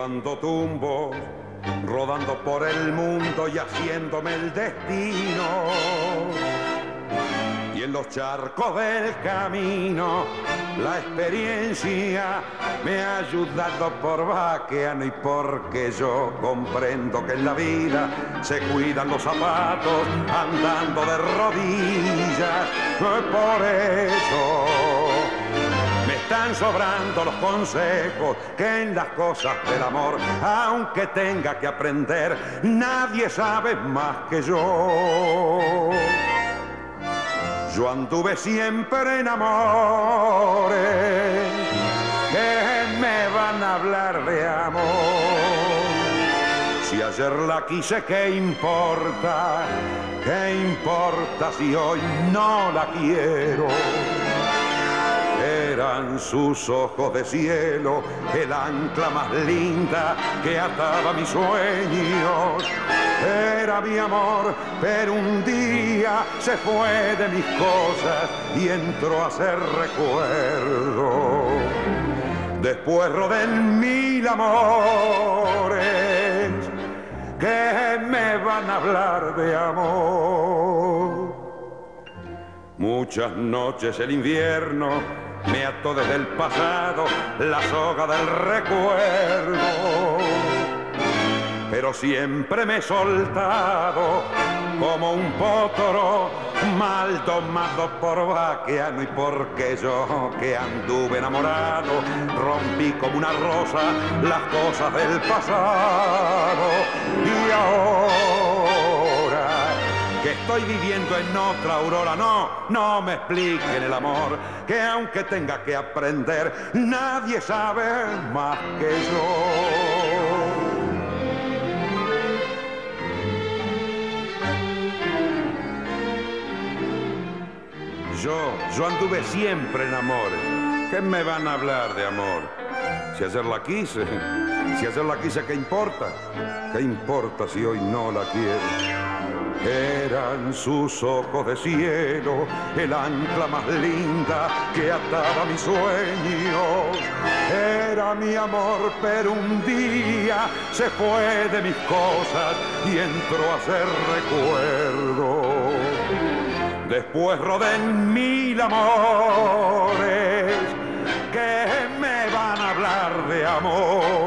dando tumbos, rodando por el mundo y haciéndome el destino. Y en los charcos del camino la experiencia me ha ayudado por vaqueano y porque yo comprendo que en la vida se cuidan los zapatos andando de rodillas. Por eso me están sobrando los consejos que en las cosas del amor, aunque tenga que aprender, nadie sabe más que yo. Yo anduve siempre en amores que me van a hablar de amor. Si ayer la quise, ¿qué importa? ¿Qué importa si hoy no la quiero? Eran sus ojos de cielo, el ancla más linda que ataba mis sueños. Era mi amor, pero un día se fue de mis cosas y entró a ser recuerdo. Después rodé en 1000 amores que me van a hablar de amor. Muchas noches el invierno me ató desde el pasado la soga del recuerdo, pero siempre me he soltado como un potro mal domado por vaqueano, y porque yo que anduve enamorado rompí como una rosa las cosas del pasado. Y ahora que estoy viviendo en otra aurora, no me expliquen el amor, que aunque tenga que aprender, nadie sabe más que yo anduve siempre en amores. ¿Qué me van a hablar de amor? Si ayer la quise, ¿qué importa? ¿Qué importa si hoy no la quiero? Eran sus ojos de cielo, el ancla más linda que ataba mis sueños. Era mi amor, pero un día se fue de mis cosas y entró a ser recuerdo. Después rodé en 1000 amores que me van a hablar de amor.